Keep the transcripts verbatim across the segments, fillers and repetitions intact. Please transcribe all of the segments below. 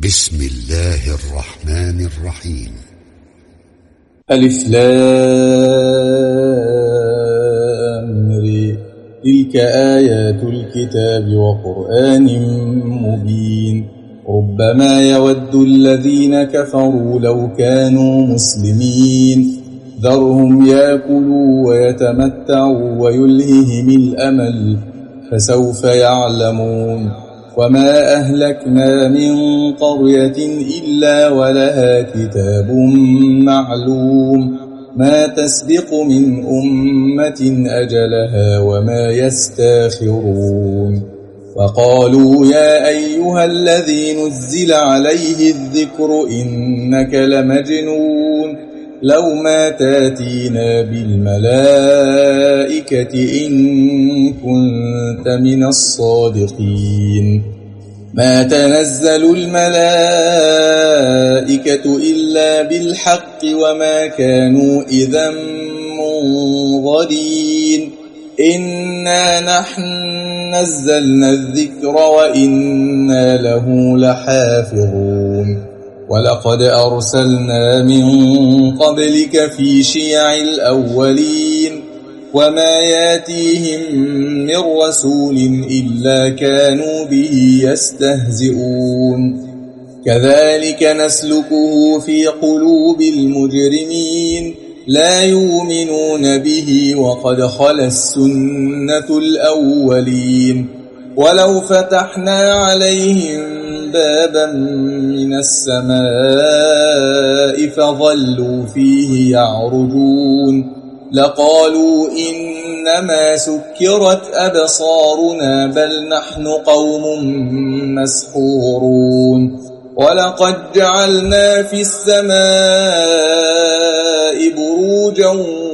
بسم الله الرحمن الرحيم. ألف لام ر. تلك آيات الكتاب وقرآن مبين. ربما يود الذين كفروا لو كانوا مسلمين ذرهم يأكلوا ويتمتعوا ويلههم الأمل فسوف يعلمون. وما أهلكنا من قرية إلا ولها كتاب معلوم ما تسبق من أمة أجلها وما يستاخرون. وقالوا يا أيها الذي نزل عليه الذكر إنك لمجنون لو ما تاتينا بالملائكة إن كنت من الصادقين. ما تنزل الملائكة إلا بالحق وما كانوا إذا منظرين. إنا نحن نزلنا الذكر وإنا له لحافظون. ولقد أرسلنا من قبلك في شيع الأولين وما ياتيهم من رسول إلا كانوا به يستهزئون. كذلك نسلكه في قلوب المجرمين لا يؤمنون به وقد خلت السنة الأولين. ولو فتحنا عليهم بابا من السماء فظلوا فيه يعرجون لقالوا إنما سكرت أبصارنا بل نحن قوم مسحورون. ولقد جعلنا في السماء بروجا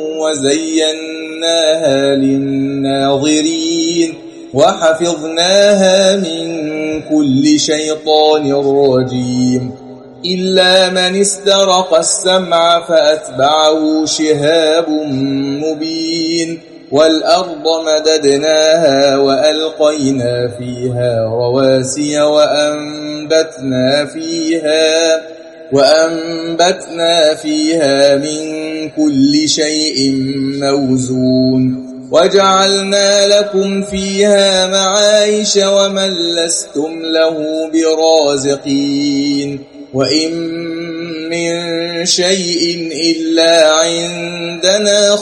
وزيناها للناظرين وحفظناها من كل شيطان رجيم إلا من استرق السمع فأتبعه شهاب مبين. والأرض مددناها وألقينا فيها رواسي وأنبتنا فيها وأنبتنا فيها من كل شيء موزون. وجعلنا لكم فيها معايش ومن لستم له برازقين. وإن من شيء إلا عندنا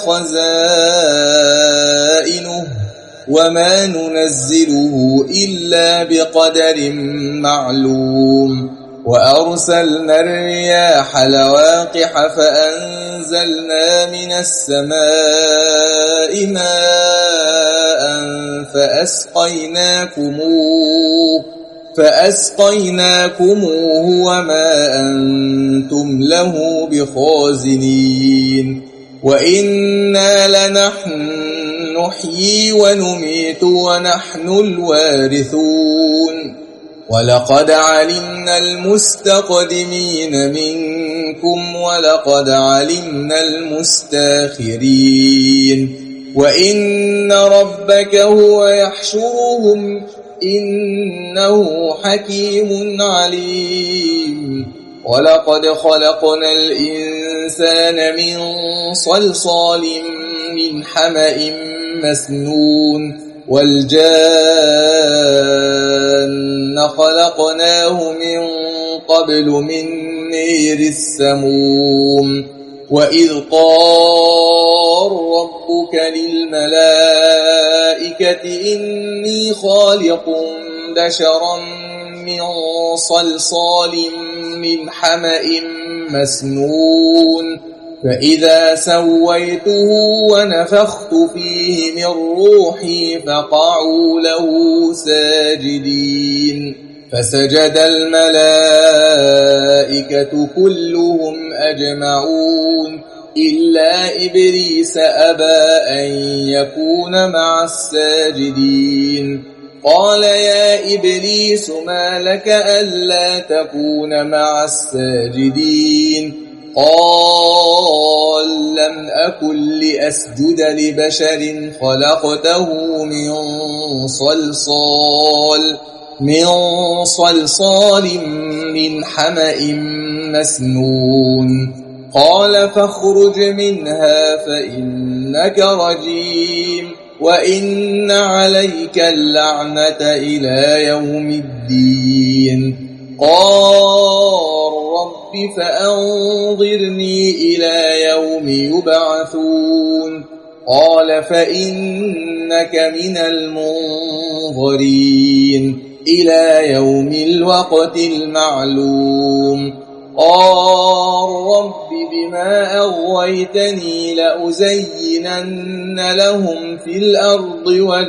خزائنه وما ننزله إلا بقدر معلوم. وأرسلنا الرياح لواقح فأنزلنا من السماء ماء فأسقيناكموه فأسقيناكموه وما أنتم له بخازنين. وإنا لنحن نحيي ونميت ونحن الوارثون. ولقد علمنا المستقدمين منكم ولقد علمنا المستاخرين. وإن ربك هو يحشرهم إنه حكيم عليم. ولقد خلقنا الإنسان من صلصال من حمأ مسنون والجان خلقناه من قبل من نير السموم. وإذ قال ربك للملائكة إني خالق بشرا من صلصال من حمأ مسنون فإذا سويته ونفخت فيه من روحي فقعوا له ساجدين. فسجد الملائكة كلهم أجمعون إلا إبليس أبى أن يكون مع الساجدين. قال يا إبليس ما لك ألا تكون مع الساجدين؟ قال لم أكن لأسجد لبشر خلقته من صلصال من صلصال من حمأ مسنون قال فاخرج منها فإنك رجيم وإن عليك اللعنة إلى يوم الدين قال رب فأنظرني إلى يوم يبعثون قال فإنك من المنظرين إلى يوم الوقت المعلوم قال رب بما أغويتني لأزينن لهم في الأرض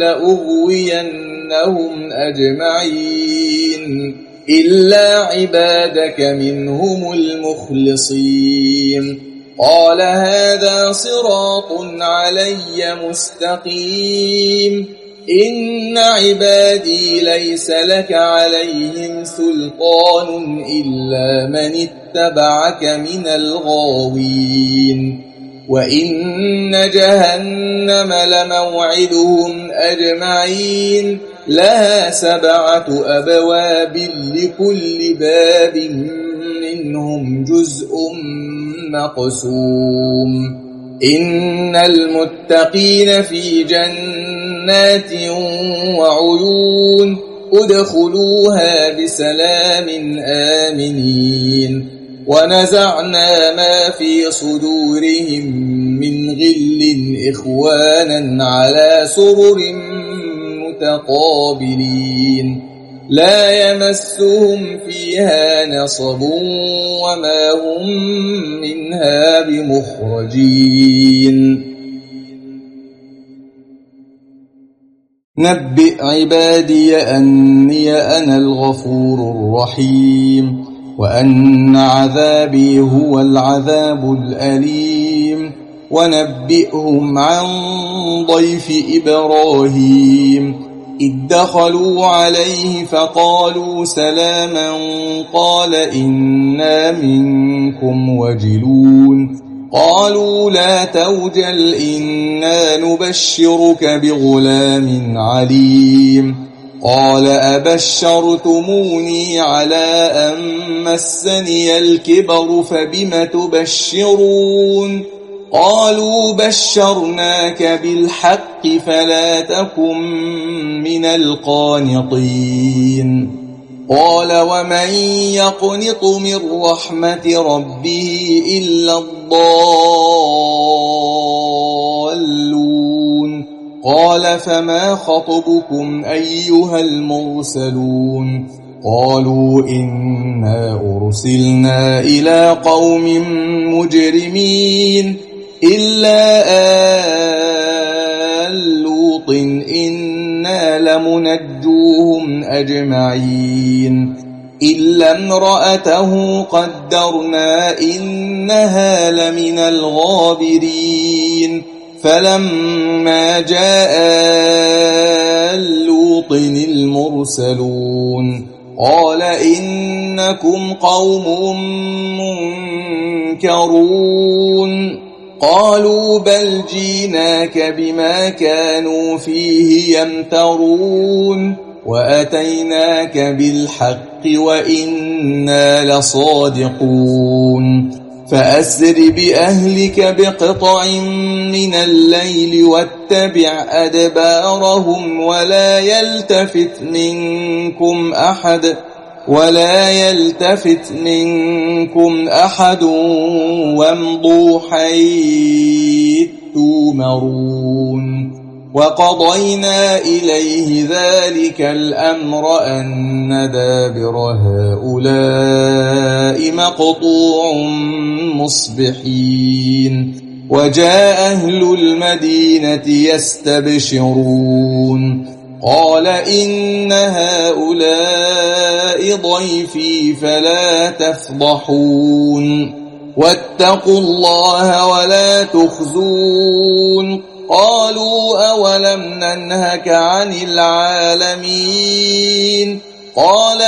ولأغوينهم أجمعين إلا عبادك منهم المخلصين قال هذا صراط علي مستقيم إن عبادي ليس لك عليهم سلطان إلا من اتبعك من الغاوين وإن جهنم لموعدهم أجمعين لها سبعة أبواب لكل باب منهم جزء مقسوم إن المتقين في جنات وعيون ادخلوها بسلام آمنين ونزعنا ما في صدورهم من غل إخوانا على سرر متقابلين لا يمسهم فيها نصب وما هم منها بمخرجين نبئ عبادي أني أنا الغفور الرحيم وأن عذابي هو العذاب الأليم ونبئهم عن ضيف إبراهيم إذ دخلوا عليه فقالوا سلاما قال إنا منكم وجلون قالوا لا توجل إنا نبشرك بغلام عليم قال أبشرتموني على أن مسني الكبر فبم تبشرون قالوا بشرناك بالحق فلا تكن من القانطين قال ومن يقنط من رحمة ربه إلا الضالون قال فما خطبكم أيها المرسلون قالوا إنا أرسلنا إلى قوم مجرمين إلا آل لوط إنا لمنجوهم أجمعين إلا امرأته قدرنا إنها لمن الغابرين فلما جاء آل لوط المرسلون قال إنكم قوم منكرون قالوا بل جيناك بما كانوا فيه يمترون وأتيناك بالحق وإنا لصادقون فأسر بأهلك بقطع من الليل واتبع أدبارهم ولا يلتفت منكم أحد ولا يلتفت منكم أحد وامضوا حيث تؤمرون وقضينا إليه ذلك الأمر أن دابر هؤلاء مقطوع مصبحين وجاء أهل المدينة يستبشرون قال إن هؤلاء ضيفي فلا تفضحون واتقوا الله ولا تخزون قالوا أولم ننهك عن العالمين قال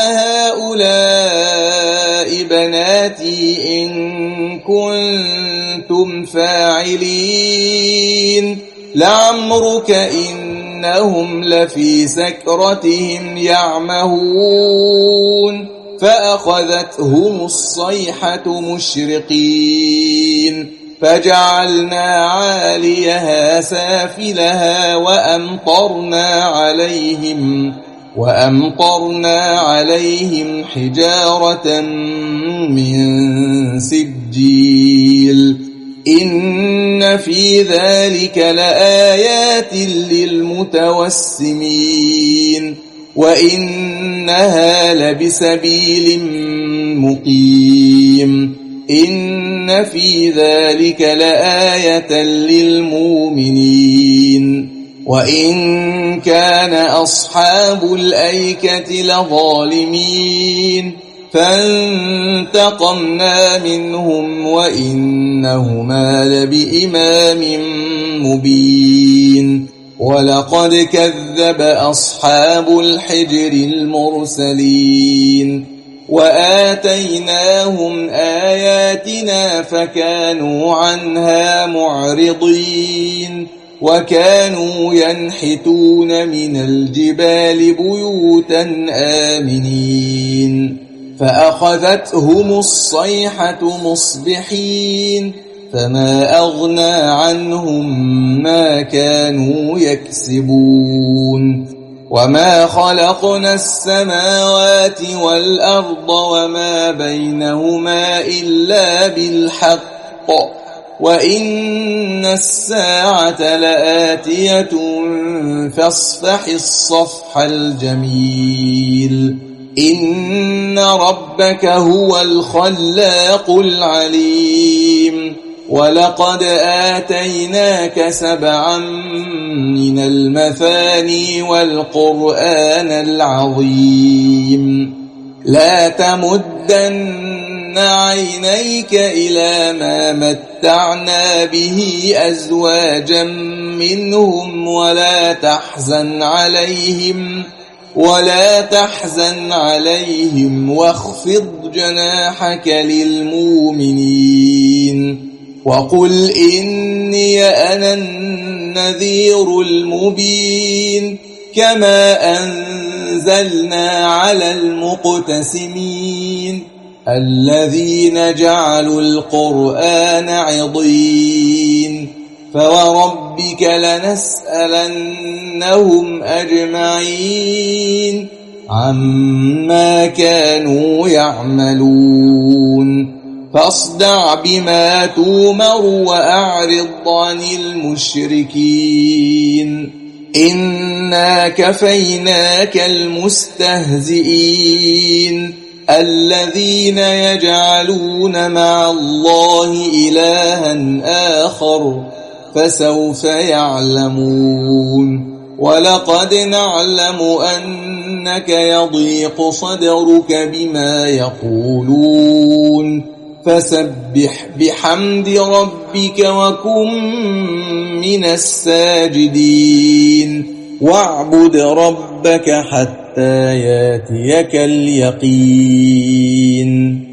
هؤلاء بناتي إن كنتم فاعلين لعمرك إن إنهم لفي سكرتهم يعمهون فأخذتهم الصيحة مشرقين فجعلنا عاليها سافلها وأمطرنا عليهم وأمطرنا عليهم حجارة من سجيل إن في ذلك لآيات للمتوسمين وإنها لبسبيل مقيم إن في ذلك لآية للمؤمنين وإن كان أصحاب الأيكة لظالمين فانتقمنا منهم وإنهما لبإمام مبين ولقد كذب أصحاب الحجر المرسلين وآتيناهم آياتنا فكانوا عنها معرضين وكانوا ينحتون من الجبال بيوتا آمنين فأخذتهم الصيحة مصبحين فما أغنى عنهم ما كانوا يكسبون وما خلقنا السماوات والأرض وما بينهما إلا بالحق وإن الساعة لآتية فاصفح الصفح الجميل إن ربك هو الخلاق العليم ولقد آتيناك سبعا من المثاني والقرآن العظيم لا تمدن عينيك إلى ما متعنا به أزواجا منهم ولا تحزن عليهم ولا تحزن عليهم واخفض جناحك للمؤمنين وقل إني أنا النذير المبين كما أنزلنا على المقتسمين الذين جعلوا القرآن عضين فوربك لنسألنهم أجمعين عما كانوا يعملون فاصدع بما تومر وأعرض عن المشركين إنا كفيناك المستهزئين الذين يجعلون مع الله إلها آخر فسوف يعلمون ولقد نعلم أنك يضيق صدرك بما يقولون فسبح بحمد ربك وكن من الساجدين واعبد ربك حتى ياتيك اليقين